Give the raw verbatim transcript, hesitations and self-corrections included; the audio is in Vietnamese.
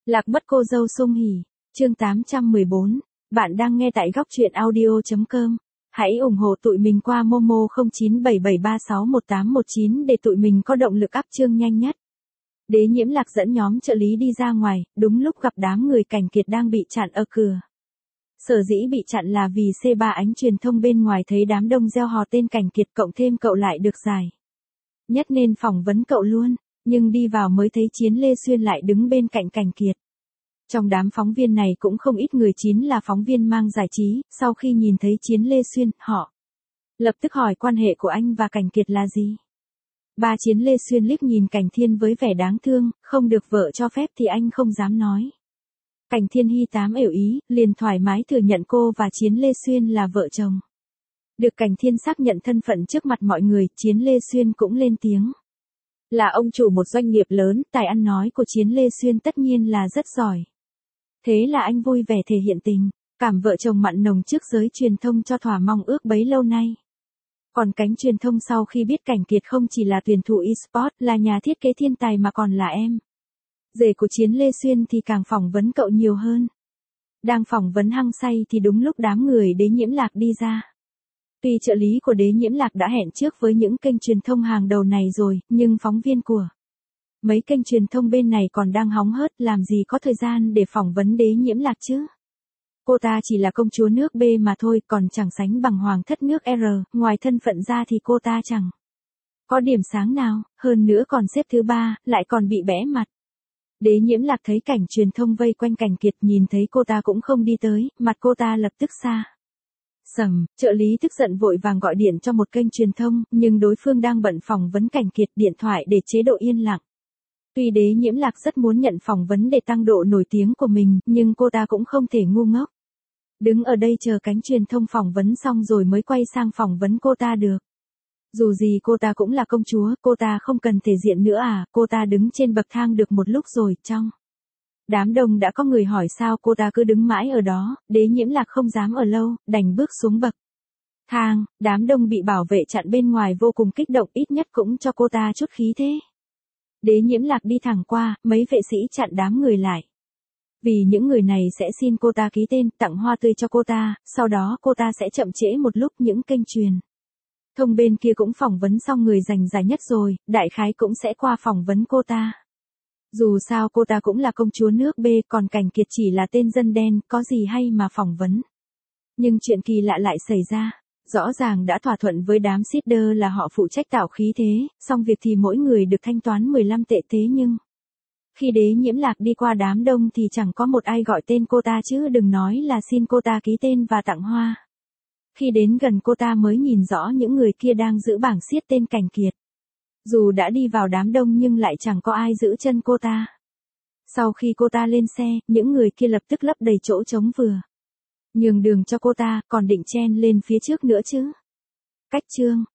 Lạc mất cô dâu Sung Hỉ, chương tám trăm mười bốn. Bạn đang nghe tại góc truyện audio chấm com. Hãy ủng hộ tụi mình qua Momo không chín bảy bảy ba sáu một tám một chín để tụi mình có động lực up chương nhanh nhất. Đế Nhiễm Lạc dẫn nhóm trợ lý đi ra ngoài, đúng lúc gặp đám người Cảnh Kiệt đang bị chặn ở cửa. Sở dĩ bị chặn là vì xê ba ánh truyền thông bên ngoài thấy đám đông reo hò tên Cảnh Kiệt cộng thêm cậu lại được giải nhất nên phỏng vấn cậu luôn, nhưng đi vào mới thấy Chiến Lê Xuyên lại đứng bên cạnh Cảnh Kiệt. Trong đám phóng viên này cũng không ít người chính là phóng viên mang giải trí, sau khi nhìn thấy Chiến Lê Xuyên, họ lập tức hỏi quan hệ của anh và Cảnh Kiệt là gì. Ba Chiến Lê Xuyên liếc nhìn Cảnh Thiên với vẻ đáng thương, không được vợ cho phép thì anh không dám nói. Cảnh Thiên hi tám ểu ý, liền thoải mái thừa nhận cô và Chiến Lê Xuyên là vợ chồng. Được Cảnh Thiên xác nhận thân phận trước mặt mọi người, Chiến Lê Xuyên cũng lên tiếng. Là ông chủ một doanh nghiệp lớn, tài ăn nói của Chiến Lê Xuyên tất nhiên là rất giỏi. Thế là anh vui vẻ thể hiện tình cảm vợ chồng mặn nồng trước giới truyền thông cho thỏa mong ước bấy lâu nay. Còn cánh truyền thông sau khi biết Cảnh Kiệt không chỉ là tuyển thủ eSport, là nhà thiết kế thiên tài mà còn là em rể của Chiến Lê Xuyên thì càng phỏng vấn cậu nhiều hơn. Đang phỏng vấn hăng say thì đúng lúc đám người Đế Nhiễm Lạc đi ra. Tuy trợ lý của Đế Nhiễm Lạc đã hẹn trước với những kênh truyền thông hàng đầu này rồi, nhưng phóng viên của mấy kênh truyền thông bên này còn đang hóng hớt, làm gì có thời gian để phỏng vấn Đế Nhiễm Lạc chứ. Cô ta chỉ là công chúa nước B mà thôi, còn chẳng sánh bằng hoàng thất nước R, ngoài thân phận ra thì cô ta chẳng có điểm sáng nào, hơn nữa còn xếp thứ ba, lại còn bị bẽ mặt. Đế Nhiễm Lạc thấy cảnh truyền thông vây quanh Cảnh Kiệt, nhìn thấy cô ta cũng không đi tới, mặt cô ta lập tức xa sầm, trợ lý tức giận vội vàng gọi điện cho một kênh truyền thông, nhưng đối phương đang bận phỏng vấn Cảnh Kiệt, điện thoại để chế độ yên lặng. Tuy Đế Nhiễm Lạc rất muốn nhận phỏng vấn để tăng độ nổi tiếng của mình, nhưng cô ta cũng không thể ngu ngốc đứng ở đây chờ cánh truyền thông phỏng vấn xong rồi mới quay sang phỏng vấn cô ta được. Dù gì cô ta cũng là công chúa, cô ta không cần thể diện nữa à, cô ta đứng trên bậc thang được một lúc rồi, trong đám đông đã có người hỏi sao cô ta cứ đứng mãi ở đó. Đế Nhiễm Lạc không dám ở lâu, đành bước xuống bậc thang, đám đông bị bảo vệ chặn bên ngoài vô cùng kích động, ít nhất cũng cho cô ta chút khí thế. Đế Nhiễm Lạc đi thẳng qua, mấy vệ sĩ chặn đám người lại. Vì những người này sẽ xin cô ta ký tên, tặng hoa tươi cho cô ta, sau đó cô ta sẽ chậm trễ một lúc. Những kênh truyền thông bên kia cũng phỏng vấn xong người giành giải nhất rồi, đại khái cũng sẽ qua phỏng vấn cô ta. Dù sao cô ta cũng là công chúa nước B, còn Cảnh Kiệt chỉ là tên dân đen, có gì hay mà phỏng vấn. Nhưng chuyện kỳ lạ lại xảy ra. Rõ ràng đã thỏa thuận với đám seeder là họ phụ trách tạo khí thế, xong việc thì mỗi người được thanh toán mười lăm tệ, thế nhưng khi Đế Nhiễm Lạc đi qua đám đông thì chẳng có một ai gọi tên cô ta, chứ đừng nói là xin cô ta ký tên và tặng hoa. Khi đến gần cô ta mới nhìn rõ những người kia đang giữ bảng xiết tên Cảnh Kiệt. Dù đã đi vào đám đông nhưng lại chẳng có ai giữ chân cô ta. Sau khi cô ta lên xe, những người kia lập tức lấp đầy chỗ trống, vừa nhường đường cho cô ta, còn định chen lên phía trước nữa chứ. Cách chương